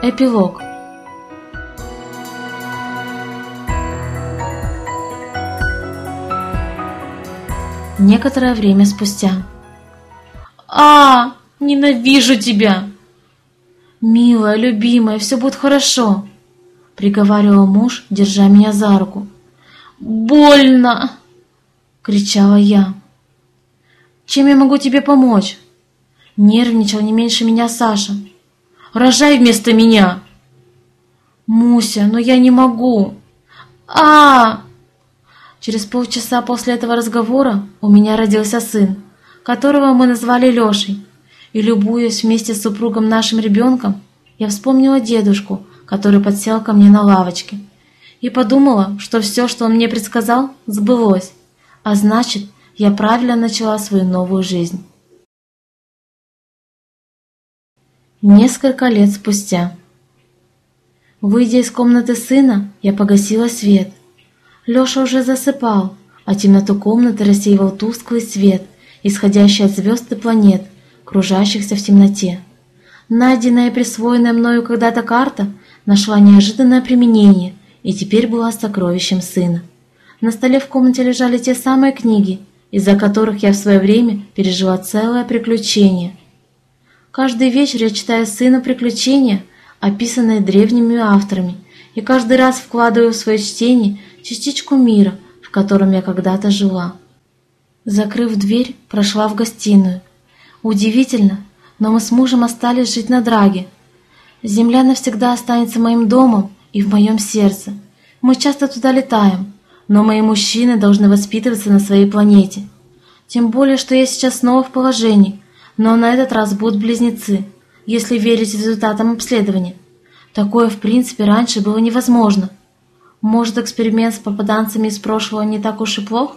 Эпилог. Некоторое время спустя. Ненавижу тебя! Милая, любимая, все будет хорошо, приговаривал муж, держа меня за руку. Больно! Кричала я. Чем я могу тебе помочь? Нервничал не меньше меня Саша. Рожай вместо меня! Муся, но я не могу. Через полчаса после этого разговора у меня родился сын, которого мы назвали Лешей. И, любуясь вместе с супругом нашим ребенком, я вспомнила дедушку, который подсел ко мне на лавочке, и подумала, что все, что он мне предсказал, сбылось, а значит, я правильно начала свою новую жизнь. Несколько лет спустя. Выйдя из комнаты сына, я погасила свет. Леша уже засыпал, а темноту комнаты рассеивал тусклый свет, исходящий от звезд и планет, кружащихся в темноте. Найденная и присвоенная мною когда-то карта нашла неожиданное применение и теперь была сокровищем сына. На столе в комнате лежали те самые книги, из-за которых я в свое время пережила целое приключение. Каждый вечер я читаю сыну приключения, описанные древними авторами, и каждый раз вкладываю в свое чтение частичку мира, в котором я когда-то жила. Закрыв дверь, прошла в гостиную. Удивительно, но мы с мужем остались жить на Драге. Земля навсегда останется моим домом и в моем сердце. Мы часто туда летаем, но мои мужчины должны воспитываться на своей планете. Тем более, что я сейчас снова в положении, но на этот раз будут близнецы, если верить результатам обследования. Такое, в принципе, раньше было невозможно. Может, эксперимент с попаданцами из прошлого не так уж и плох?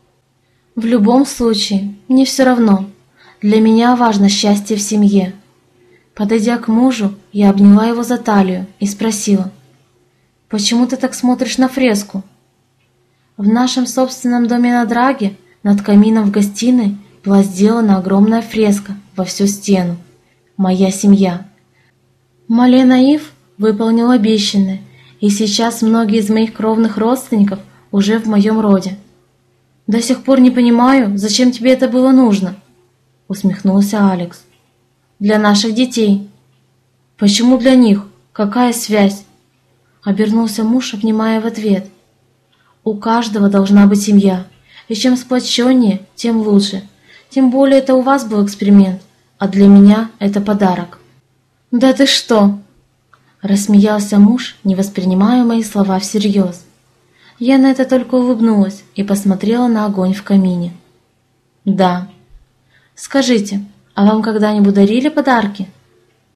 В любом случае, мне все равно. Для меня важно счастье в семье. Подойдя к мужу, я обняла его за талию и спросила: «Почему ты так смотришь на фреску?» В нашем собственном доме на Драге, над камином в гостиной, была сделана огромная фреска во всю стену. «Моя семья». Малена Ив выполнил обещанное, и сейчас многие из моих кровных родственников уже в моем роде. «До сих пор не понимаю, зачем тебе это было нужно?» — усмехнулся Алекс. «Для наших детей». «Почему для них? Какая связь?» — обернулся муж, обнимая в ответ. «У каждого должна быть семья, и чем сплоченнее, тем лучше. Тем более это у вас был эксперимент, а для меня это подарок». «Да ты что?» — рассмеялся муж, не воспринимая мои слова всерьез. Я на это только улыбнулась и посмотрела на огонь в камине. «Да. Скажите, а вам когда-нибудь дарили подарки?»